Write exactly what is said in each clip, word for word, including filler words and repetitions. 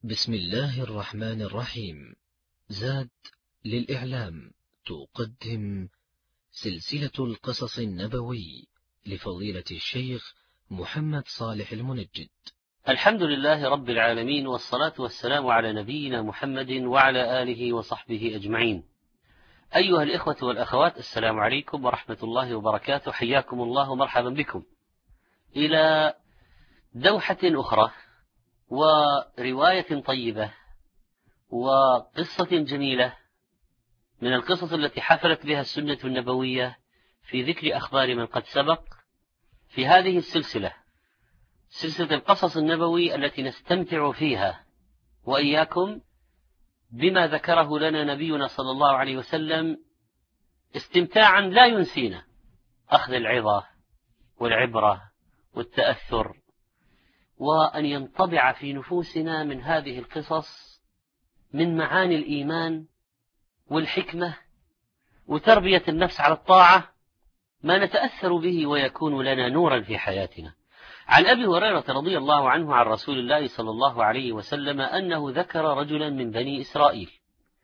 بسم الله الرحمن الرحيم. زاد للإعلام تقدم سلسلة القصص النبوي لفضيلة الشيخ محمد صالح المنجد. الحمد لله رب العالمين، والصلاة والسلام على نبينا محمد وعلى آله وصحبه أجمعين. أيها الإخوة والأخوات، السلام عليكم ورحمة الله وبركاته، حياكم الله ومرحبا بكم إلى دوحة أخرى ورواية طيبة وقصة جميلة من القصص التي حفلت بها السنة النبوية في ذكر أخبار من قد سبق في هذه السلسلة، سلسلة القصص النبوي التي نستمتع فيها وإياكم بما ذكره لنا نبينا صلى الله عليه وسلم استمتاعا لا ينسينا، أخذ العظة والعبرة والتأثر، وأن ينطبع في نفوسنا من هذه القصص من معاني الإيمان والحكمة وتربية النفس على الطاعة ما نتأثر به ويكون لنا نورا في حياتنا. عن أبي هريرة رضي الله عنه عن رسول الله صلى الله عليه وسلم أنه ذكر رجلا من بني إسرائيل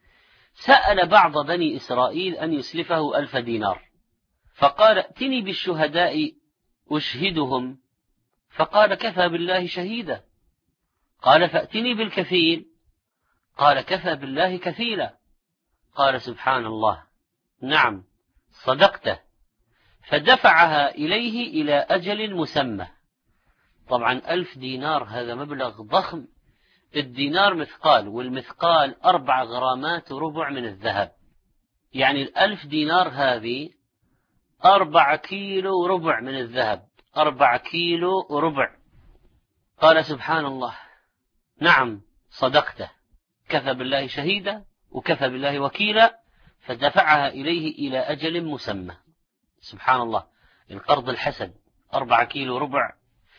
سأل بعض بني إسرائيل أن يسلفه ألف دينار، فقال: ائتني بالشهداء أشهدهم، فقال: كفى بالله شهيدا. قال: فأتني بالكفيل، قال: كفى بالله كفيلا. قال: سبحان الله، نعم صدقته. فدفعها إليه إلى أجل مسمى. طبعا ألف دينار هذا مبلغ ضخم، الدينار مثقال، والمثقال أربع غرامات وربع من الذهب، يعني الألف دينار هذه أربع كيلو وربع من الذهب، أربع كيلو وربع. قال: سبحان الله، نعم صدقته، كفى بالله شهيدا وكفى بالله وكيلا. فدفعها إليه إلى أجل مسمى. سبحان الله، القرض الحسن أربع كيلو وربع.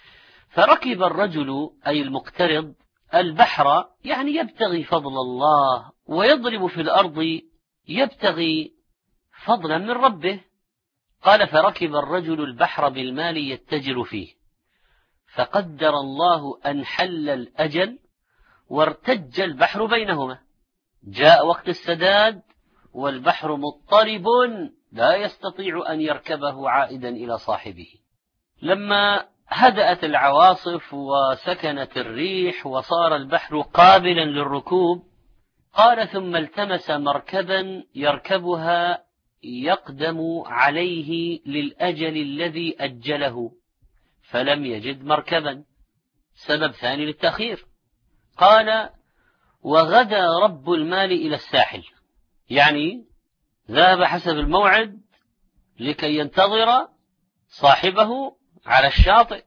فركب الرجل أي المقترض البحر، يعني يبتغي فضل الله ويضرب في الأرض يبتغي فضلا من ربه. قال: فركب الرجل البحر بالمال يتجر فيه، فقدر الله أن حل الأجل وارتج البحر بينهما. جاء وقت السداد والبحر مضطرب لا يستطيع أن يركبه عائدا إلى صاحبه. لما هدأت العواصف وسكنت الريح وصار البحر قابلا للركوب، قال: ثم التمس مركبا يركبها يقدم عليه للأجل الذي أجله، فلم يجد مركبا، سبب ثاني للتأخير. قال: وغدا رب المال إلى الساحل، يعني ذهب حسب الموعد لكي ينتظر صاحبه على الشاطئ.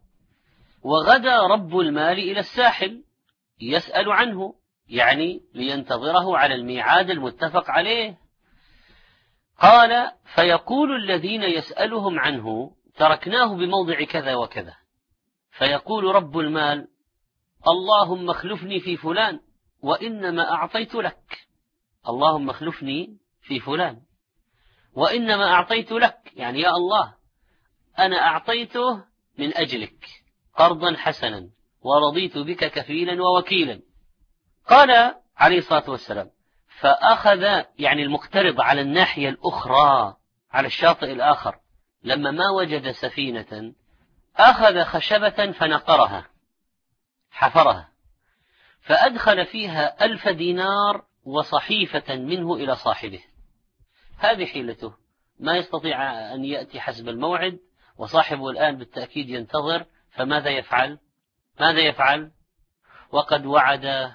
وغدا رب المال إلى الساحل يسأل عنه، يعني لينتظره على الميعاد المتفق عليه. قال: فيقول الذين يسألهم عنه: تركناه بموضع كذا وكذا. فيقول رب المال: اللهم اخلفني في فلان وإنما أعطيت لك. اللهم اخلفني في فلان وإنما أعطيت لك، يعني يا الله أنا أعطيته من أجلك قرضا حسنا ورضيت بك كفيلا ووكيلا. قال عليه الصلاة والسلام: فأخذ، يعني المقترض على الناحية الأخرى على الشاطئ الآخر، لما ما وجد سفينة أخذ خشبة فنقرها، حفرها، فأدخل فيها ألف دينار وصحيفة منه إلى صاحبه. هذه حيلته، ما يستطيع أن يأتي حسب الموعد، وصاحبه الآن بالتأكيد ينتظر، فماذا يفعل؟ ماذا يفعل؟ وقد وعد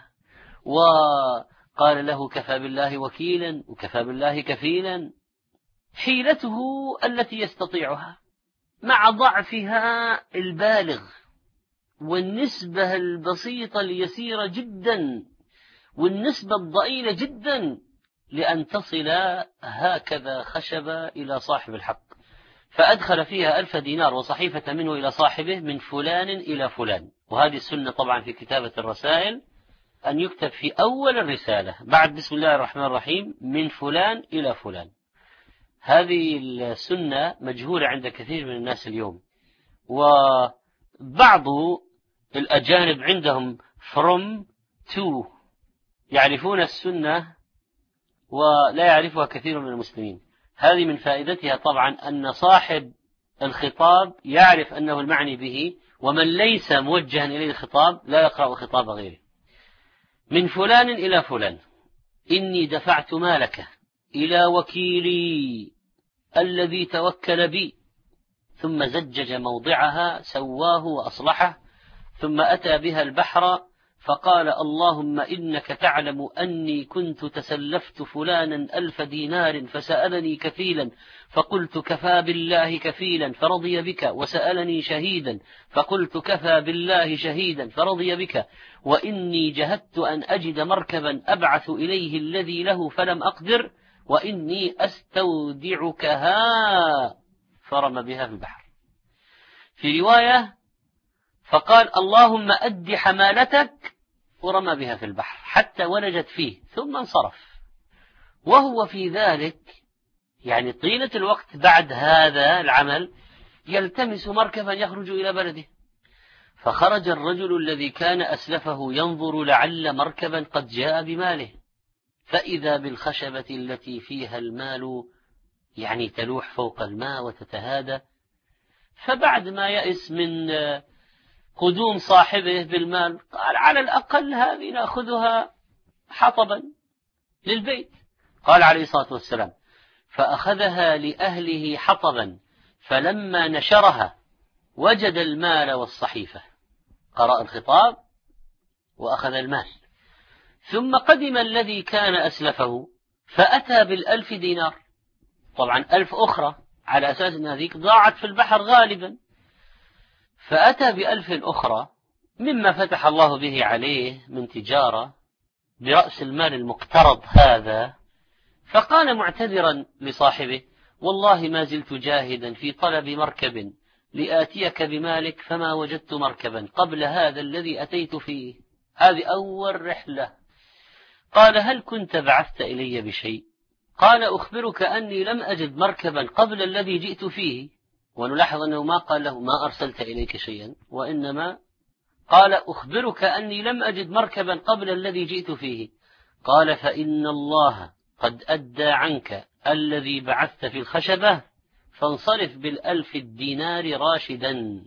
وقال له: كفى بالله وكيلا وكفى بالله كفيلا. حيلته التي يستطيعها مع ضعفها البالغ والنسبة البسيطة اليسيرة جدا والنسبة الضئيلة جدا لأن تصل هكذا خشبة إلى صاحب الحق. فأدخل فيها ألف دينار وصحيفة منه إلى صاحبه من فلان إلى فلان. وهذه السنة طبعا في كتابة الرسائل، أن يكتب في أول الرسالة بعد بسم الله الرحمن الرحيم من فلان إلى فلان. هذه السنة مجهولة عند كثير من الناس اليوم، وبعض الأجانب عندهم from تو يعرفون السنة ولا يعرفها كثير من المسلمين. هذه من فائدتها طبعا أن صاحب الخطاب يعرف أنه المعني به، ومن ليس موجها إليه الخطاب لا يقرأ خطاب غيره. من فلان إلى فلان إني دفعت مالك إلى وكيلي الذي توكل بي، ثم زجج موضعها سواه وأصلحه، ثم أتى بها البحر فقال اللهم إنك تعلم أني كنت تسلفت فلانا ألف دينار فسألني كفيلا فقلت كفى بالله كفيلا فرضي بك، وسألني شهيدا فقلت كفى بالله شهيدا فرضي بك، وإني جهدت أن أجد مركبا أبعث إليه الذي له فلم أقدر، وإني أستودعكها، فرمى بها في البحر. في رواية فقال اللهم أد حمالتك، ورمى بها في البحر حتى ولجت فيه ثم انصرف. وهو في ذلك يعني طيلة الوقت بعد هذا العمل يلتمس مركبا يخرج إلى بلده، فخرج الرجل الذي كان أسلفه ينظر لعل مركبا قد جاء بماله، فإذا بالخشبة التي فيها المال يعني تلوح فوق الماء وتتهادى. فبعد ما يأس من قدوم صاحبه بالمال قال على الأقل هذه نأخذها حطبا للبيت. قال عليه الصلاة والسلام فأخذها لأهله حطبا، فلما نشرها وجد المال والصحيفة، قرأ الخطاب وأخذ المال. ثم قدم الذي كان أسلفه فأتى بالألف دينار، طبعا ألف أخرى على أساس أن هذيك ضاعت في البحر غالبا، فأتى بألف أخرى مما فتح الله به عليه من تجارة برأس المال المقترض هذا. فقال معتذرا لصاحبه والله ما زلت جاهدا في طلب مركب لآتيك بمالك فما وجدت مركبا قبل هذا الذي أتيت فيه، هذه أول رحلة. قال هل كنت بعثت إلي بشيء؟ قال أخبرك أني لم أجد مركبا قبل الذي جئت فيه. ونلاحظ أنه ما قال له ما أرسلت إليك شيئا، وإنما قال أخبرك أني لم أجد مركبا قبل الذي جئت فيه. قال فإن الله قد أدى عنك الذي بعثت في الخشبة، فانصرف بالألف الدينار راشدا.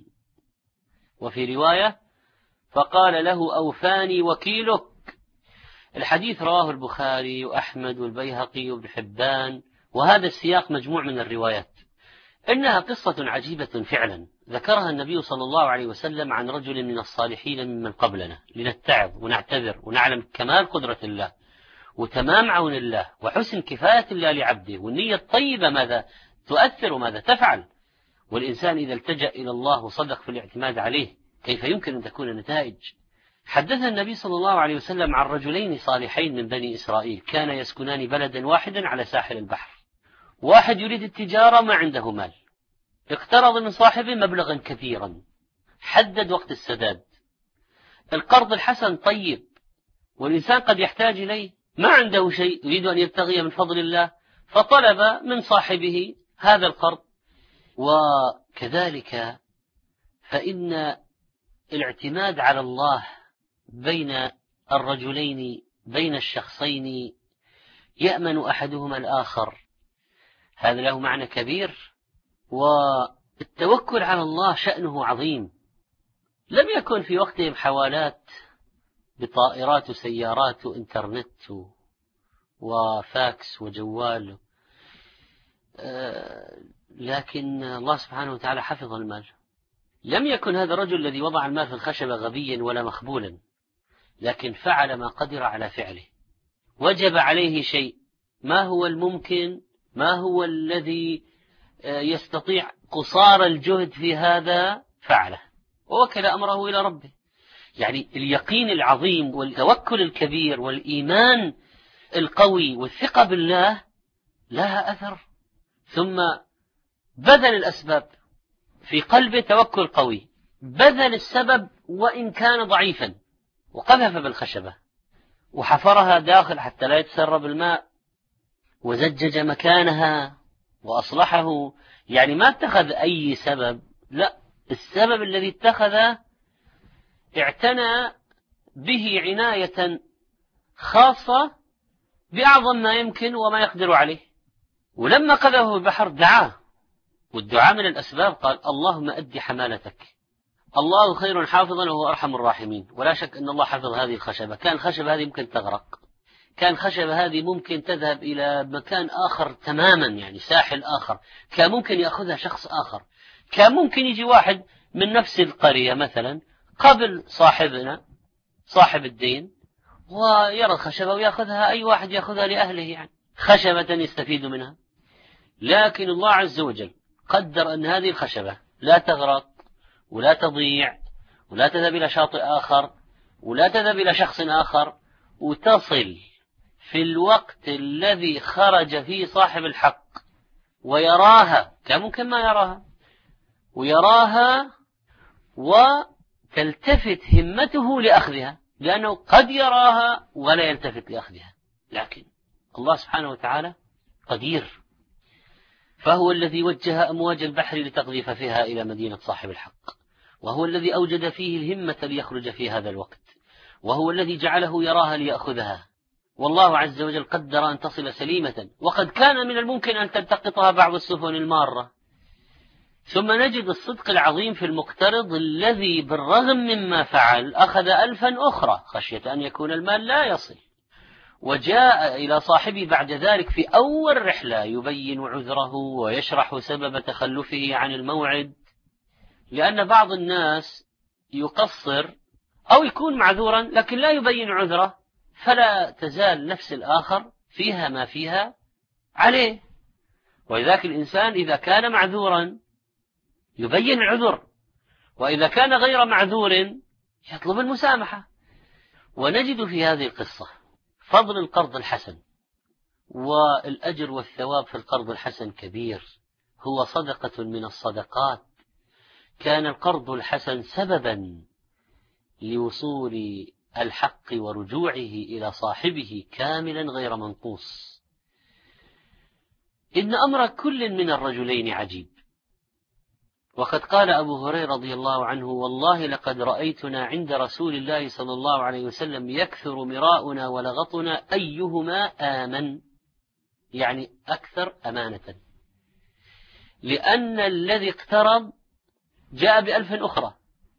وفي رواية فقال له أوفاني وكيلك. الحديث رواه البخاري وأحمد والبيهقي وابن حبان، وهذا السياق مجموع من الروايات. إنها قصة عجيبة فعلا ذكرها النبي صلى الله عليه وسلم عن رجل من الصالحين ممن قبلنا، لنتعظ ونعتبر ونعلم كمال قدرة الله وتمام عون الله وحسن كفاية الله لعبده، والنية الطيبة ماذا تؤثر وماذا تفعل. والإنسان إذا التجأ إلى الله وصدق في الاعتماد عليه كيف يمكن أن تكون النتائج. حدث النبي صلى الله عليه وسلم عن رجلين صالحين من بني إسرائيل كان يسكنان بلدا واحدا على ساحل البحر. واحد يريد التجارة ما عنده مال، اقترض من صاحبه مبلغا كثيرا، حدد وقت السداد. القرض الحسن طيب والإنسان قد يحتاج إليه، ما عنده شيء يريد أن يبتغي من فضل الله، فطلب من صاحبه هذا القرض. وكذلك فإن الاعتماد على الله بين الرجلين بين الشخصين يأمن أحدهما الآخر، هذا له معنى كبير. والتوكل على الله شأنه عظيم. لم يكن في وقتهم حوالات بطائرات وسيارات وإنترنت وفاكس وجوال، لكن الله سبحانه وتعالى حفظ المال. لم يكن هذا الرجل الذي وضع المال في الخشبة غبيا ولا مخبولا، لكن فعل ما قدر على فعله. وجب عليه شيء، ما هو الممكن، ما هو الذي يستطيع قصار الجهد في هذا فعله، ووكل أمره إلى ربه. يعني اليقين العظيم والتوكل الكبير والإيمان القوي والثقة بالله لها أثر. ثم بذل الأسباب، في قلبه توكل قوي، بذل السبب وإن كان ضعيفا، وقذف بالخشبة وحفرها داخل حتى لا يتسرب الماء، وزجج مكانها وأصلحه. يعني ما اتخذ أي سبب، لا، السبب الذي اتخذه اعتنى به عناية خاصة بأعظم ما يمكن وما يقدر عليه. ولما قذفه البحر دعاه، والدعاء من الأسباب، قال اللهم أدي حمالتك، الله خير حافظا وهو أرحم الراحمين. ولا شك أن الله حفظ هذه الخشبة. كان الخشبة هذه ممكن تغرق، كان الخشبة هذه ممكن تذهب إلى مكان آخر تماما، يعني ساحل آخر، كان ممكن يأخذها شخص آخر، كان ممكن يجي واحد من نفس القرية مثلا قبل صاحبنا صاحب الدين ويرى الخشبة ويأخذها، أي واحد يأخذها لأهله، يعني خشبة يستفيد منها. لكن الله عز وجل قدر أن هذه الخشبة لا تغرق ولا تضيع ولا تذهب إلى شاطئ آخر ولا تذهب إلى شخص آخر، وتصل في الوقت الذي خرج فيه صاحب الحق ويراها، كان ممكن ما يراها، ويراها وتلتفت همته لأخذها، لأنه قد يراها ولا يلتفت لأخذها. لكن الله سبحانه وتعالى قدير، فهو الذي وجه أمواج البحر لتقذف فيها إلى مدينة صاحب الحق، وهو الذي أوجد فيه الهمة ليخرج في هذا الوقت، وهو الذي جعله يراها ليأخذها. والله عز وجل قدر أن تصل سليمة، وقد كان من الممكن أن تلتقطها بعض السفن المارة. ثم نجد الصدق العظيم في المقترض الذي بالرغم مما فعل أخذ ألفا أخرى خشية أن يكون المال لا يصل، وجاء إلى صاحبه بعد ذلك في أول رحلة يبين عذره ويشرح سبب تخلفه عن الموعد، لأن بعض الناس يقصر أو يكون معذورا لكن لا يبين عذره، فلا تزال نفس الآخر فيها ما فيها عليه. ولذلك الإنسان إذا كان معذورا يبين العذر، وإذا كان غير معذور يطلب المسامحة. ونجد في هذه القصة فضل القرض الحسن، والأجر والثواب في القرض الحسن كبير، هو صدقة من الصدقات. كان القرض الحسن سببا لوصول الحق ورجوعه إلى صاحبه كاملا غير منقوص. إن أمر كل من الرجلين عجيب. وقد قال أبو هريرة رضي الله عنه والله لقد رأيتنا عند رسول الله صلى الله عليه وسلم يكثر مراؤنا ولغطنا أيهما آمن، يعني أكثر أمانة، لأن الذي اقترض جاء بألف أخرى،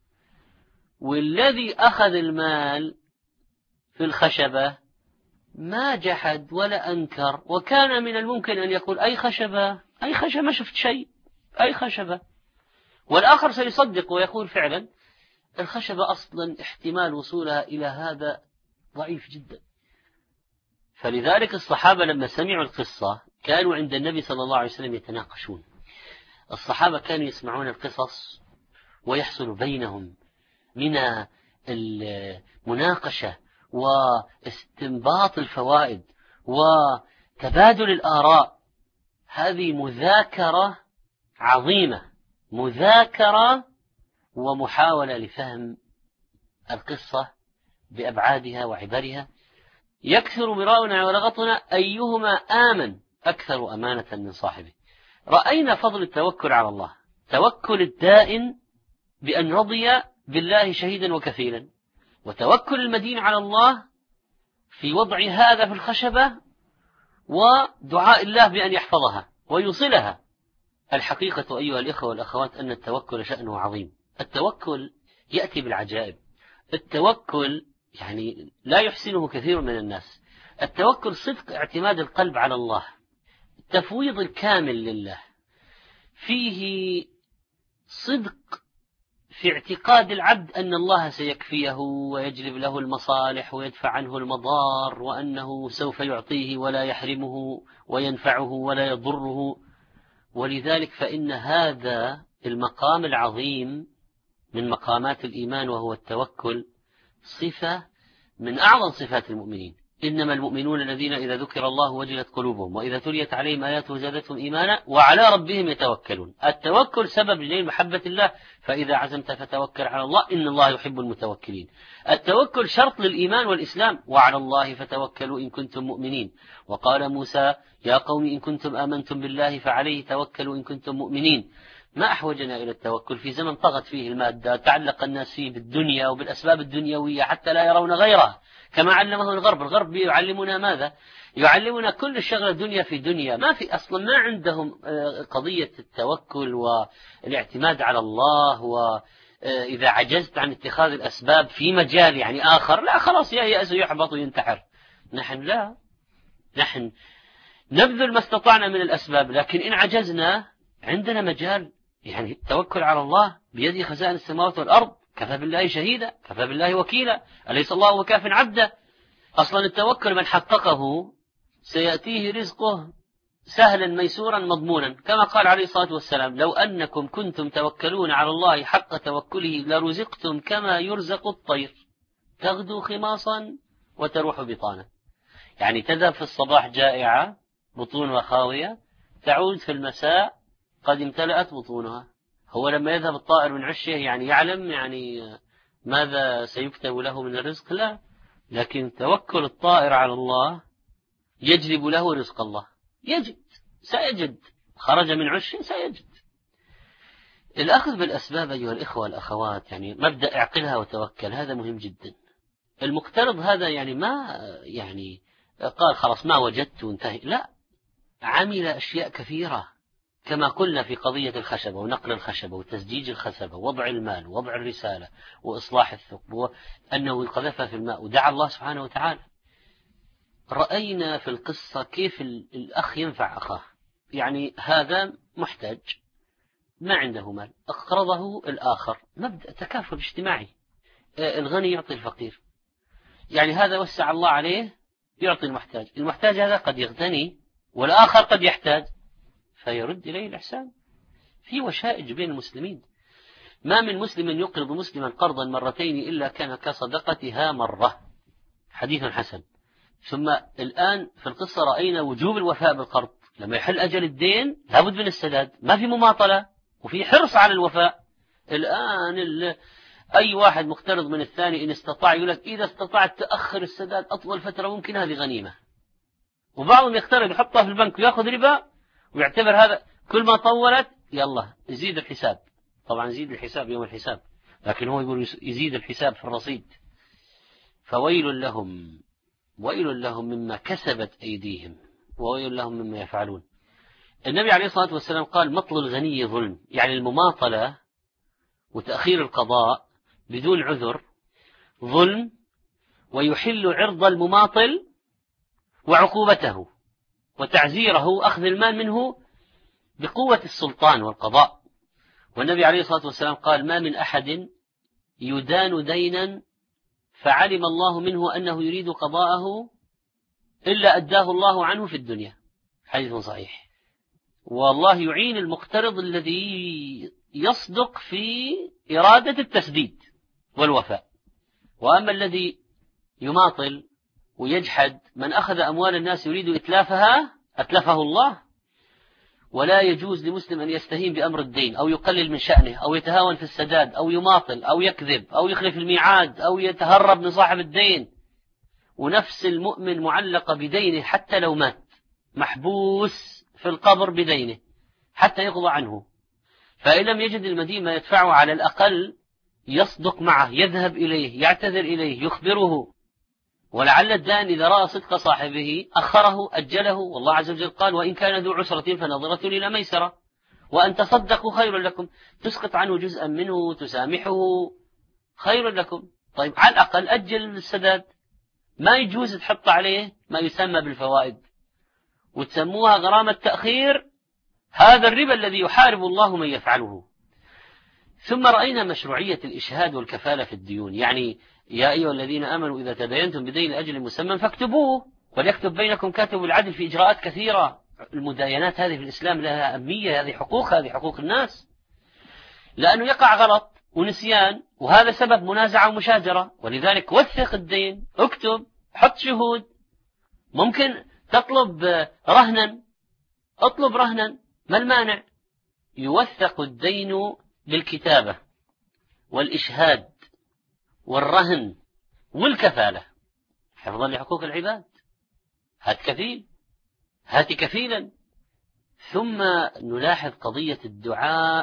والذي أخذ المال في الخشبة ما جحد ولا أنكر، وكان من الممكن أن يقول أي خشبة أي خشبة ما شفت شيء أي خشبة، والآخر سيصدق ويقول فعلا الخشبة أصلا احتمال وصولها إلى هذا ضعيف جدا. فلذلك الصحابة لما سمعوا القصة كانوا عند النبي صلى الله عليه وسلم يتناقشون. الصحابة كانوا يسمعون القصص ويحصل بينهم من المناقشة واستنباط الفوائد وتبادل الآراء. هذه مذاكرة عظيمة، مذاكرة ومحاولة لفهم القصة بأبعادها وعبرها. يكثر مراؤنا ولغطنا أيهما آمن أكثر أمانة من صاحبه. رأينا فضل التوكل على الله، توكل الدائن بأن رضي بالله شهيدا وكفيلا، وتوكل المدين على الله في وضع هذا في الخشبة ودعاء الله بأن يحفظها ويوصلها. الحقيقة أيها الإخوة والأخوات أن التوكل شأنه عظيم. التوكل يأتي بالعجائب. التوكل يعني لا يحسنه كثير من الناس. التوكل صدق اعتماد القلب على الله، التفويض الكامل لله، فيه صدق في اعتقاد العبد أن الله سيكفيه ويجلب له المصالح ويدفع عنه المضار، وأنه سوف يعطيه ولا يحرمه وينفعه ولا يضره. ولذلك فإن هذا المقام العظيم من مقامات الإيمان وهو التوكل صفة من أعظم صفات المؤمنين. إنما المؤمنون الذين إذا ذكر الله وجلت قلوبهم وإذا تليت عليهم آياته زادتهم إيمانا وعلى ربهم يتوكلون. التوكل سبب لنيل محبة الله، فإذا عزمت فتوكل على الله إن الله يحب المتوكلين. التوكل شرط للإيمان والإسلام، وعلى الله فتوكلوا إن كنتم مؤمنين. وقال موسى يا قوم إن كنتم آمنتم بالله فعليه توكلوا إن كنتم مؤمنين. ما أحوجنا إلى التوكل في زمن طغت فيه المادة، تعلق الناس فيه بالدنيا وبالأسباب الدنيوية حتى لا يرون غيرها كما علمه الغرب. الغرب يعلمنا ماذا؟ يعلمنا كل الشغلة دنيا في دنيا، ما في أصلا، ما عندهم قضية التوكل والاعتماد على الله، وإذا عجزت عن اتخاذ الأسباب في مجال يعني آخر لا خلاص ييأس ويحبط وينتحر. نحن لا، نحن نبذل ما استطعنا من الأسباب، لكن إن عجزنا عندنا مجال يعني التوكل على الله. بيده خزائن السماوات والأرض، كفى بالله شهيدا، كفى بالله وكيلا، أليس الله وكاف عبده. أصلا التوكل من حققه سيأتيه رزقه سهلا ميسورا مضمونا، كما قال عليه الصلاة والسلام: لو أنكم كنتم توكلون على الله حق توكله لرزقتم كما يرزق الطير تغدو خماصا وتروح بطانا. يعني تذهب في الصباح جائعة بطونها خاوية، تعود في المساء قد امتلأت بطونها. هو لما يذهب الطائر من عشه يعني يعلم يعني ماذا سيكتب له من الرزق؟ لا، لكن توكل الطائر على الله يجلب له رزق الله، يجد، سيجد، خرج من عشه سيجد. الأخذ بالأسباب أيها الإخوة والأخوات، يعني مبدأ اعقلها وتوكل، هذا مهم جدا. المقترض هذا يعني ما يعني قال خلاص ما وجدت وانتهي، لا، عمل أشياء كثيرة كما قلنا في قضية الخشبة ونقل الخشبة وتزجيج الخشبة ووضع المال ووضع الرسالة وإصلاح الثقب وأنه قذفها في الماء ودعا الله سبحانه وتعالى. رأينا في القصة كيف الأخ ينفع أخاه، يعني هذا محتاج ما عنده مال أقرضه الآخر، مبدأ تكافل اجتماعي، الغني يعطي الفقير، يعني هذا وسع الله عليه يعطي المحتاج، المحتاج هذا قد يغتني والآخر قد يحتاج فيرد إليه الإحسان. في وشائج بين المسلمين، ما من مسلم يقرض مسلما قرضا مرتين إلا كان كصدقتها مرة، حديث حسن. ثم الآن في القصة رأينا وجوب الوفاء بالقرض، لما يحل أجل الدين لابد من السداد، ما في مماطلة وفي حرص على الوفاء. الآن أي واحد مقترض من الثاني إن استطاع يقول لك إذا استطعت تأخر السداد أطول فترة ممكن هذه غنيمة، وبعضهم يقترض يحطها في البنك ويأخذ ربا ويعتبر هذا كل ما طولت يلا يزيد الحساب. طبعا يزيد الحساب يوم الحساب، لكن هو يقول يزيد الحساب في الرصيد. فويل لهم، ويل لهم مما كسبت أيديهم وويل لهم مما يفعلون. النبي عليه الصلاة والسلام قال مطل الغني ظلم، يعني المماطلة وتأخير القضاء بدون عذر ظلم، ويحل عرض المماطل وعقوبته وتعزيره أخذ المال منه بقوة السلطان والقضاء. والنبي عليه الصلاة والسلام قال ما من أحد يدان دينا فعلم الله منه أنه يريد قضاءه إلا أداه الله عنه في الدنيا، حديث صحيح. والله يعين المقترض الذي يصدق في إرادة التسديد والوفاء. وأما الذي يماطل ويجحد، من أخذ أموال الناس يريد إتلافها أتلفه الله. ولا يجوز لمسلم أن يستهين بأمر الدين أو يقلل من شأنه أو يتهاون في السداد أو يماطل أو يكذب أو يخلف الميعاد أو يتهرب من صاحب الدين. ونفس المؤمن معلقة بدينه حتى لو مات، محبوس في القبر بدينه حتى يقضى عنه، فإن لم يجد المدين ما يدفعه على الأقل يصدق معه، يذهب إليه، يعتذر إليه، يخبره. ولعل الدان إذا رأى صدق صاحبه أخره أجله، والله عز وجل قال وإن كان ذو عسرة فنظرة إلى ميسرة وأن تصدقوا خير لكم، تسقط عنه جزءا منه تسامحه خير لكم. طيب على الأقل أجل السداد، ما يجوز تحط عليه ما يسمى بالفوائد وتسموها غرامة تأخير، هذا الربا الذي يحارب الله من يفعله. ثم رأينا مشروعية الإشهاد والكفالة في الديون، يعني يا أيها الذين آمنوا إذا تداينتم بدين أجل مسمى فاكتبوه وليكتب بينكم كاتب العدل، في إجراءات كثيرة. المداينات هذه في الإسلام لها أهمية، هذه حقوق، هذه حقوق الناس، لأنه يقع غلط ونسيان وهذا سبب منازعة ومشاجرة. ولذلك وثق الدين، اكتب، حط شهود، ممكن تطلب رهنا، اطلب رهنا، ما المانع؟ يوثق الدين بالكتابة والإشهاد والرهن والكفالة حفظا لحقوق العباد. هات كفيل، هات كفيلا. ثم نلاحظ قضية الدعاء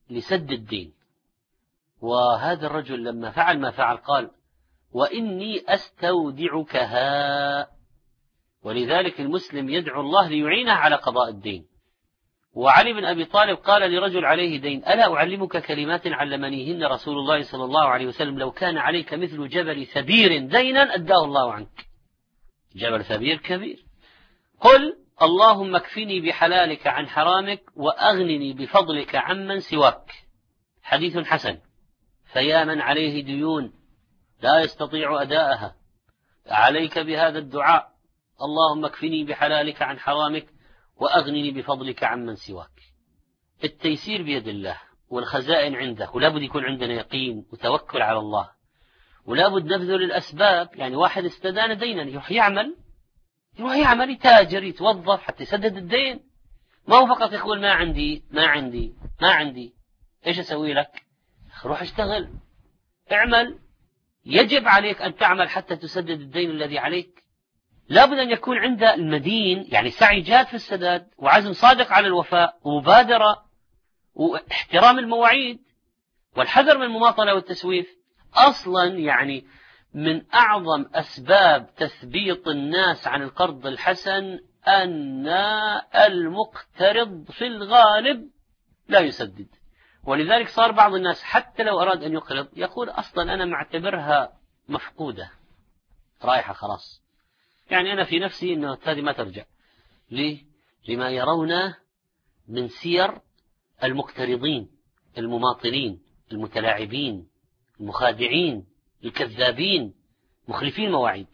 لسد الدين. وهذا الرجل لما فعل ما فعل قال: وإني أستودعكها. ولذلك المسلم يدعو الله ليعينه على قضاء الدين. وعلي بن أبي طالب قال لرجل عليه دين: ألا أعلمك كلمات علمنيهن رسول الله صلى الله عليه وسلم، لو كان عليك مثل جبل ثبير دينا أداه الله عنك. جبل ثبير كبير. قل: اللهم اكفني بحلالك عن حرامك وأغنني بفضلك عمن سواك. حديث حسن. فيا من عليه ديون لا يستطيع أداءها، عليك بهذا الدعاء: اللهم اكفني بحلالك عن حرامك وأغنني بفضلك عمن سواك. التيسير بيد الله والخزائن عنده، ولا بد يكون عندنا يقين وتوكل على الله، ولا بد نبذل الأسباب. يعني واحد استدان دينا يروح يعمل يروح يعمل يتاجر يتوظف حتى يسدد الدين، ما هو فقط يقول ما عندي ما عندي ما عندي. إيش أسوي لك؟ روح اشتغل، اعمل. يجب عليك أن تعمل حتى تسدد الدين الذي عليك. لابد أن يكون عند المدين يعني سعي جاد في السداد، وعزم صادق على الوفاء، ومبادرة، واحترام المواعيد، والحذر من المماطلة والتسويف. أصلا يعني من أعظم أسباب تثبيط الناس عن القرض الحسن أن المقترض في الغالب لا يسدد. ولذلك صار بعض الناس حتى لو أراد أن يقرض يقول: أصلا أنا معتبرها مفقودة رايحة خلاص، يعني أنا في نفسي أنه هذه ما ترجع. ليه؟ لما يرون من سير المقترضين المماطلين المتلاعبين المخادعين الكذابين مخلفين مواعيد.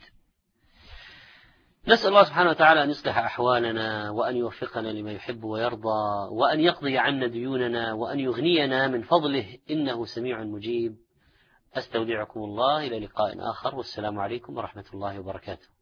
نسأل الله سبحانه وتعالى أن يصلح أحوالنا، وأن يوفقنا لما يحب ويرضى، وأن يقضي عنا ديوننا، وأن يغنينا من فضله، إنه سميع مجيب. أستودعكم الله إلى لقاء آخر، والسلام عليكم ورحمة الله وبركاته.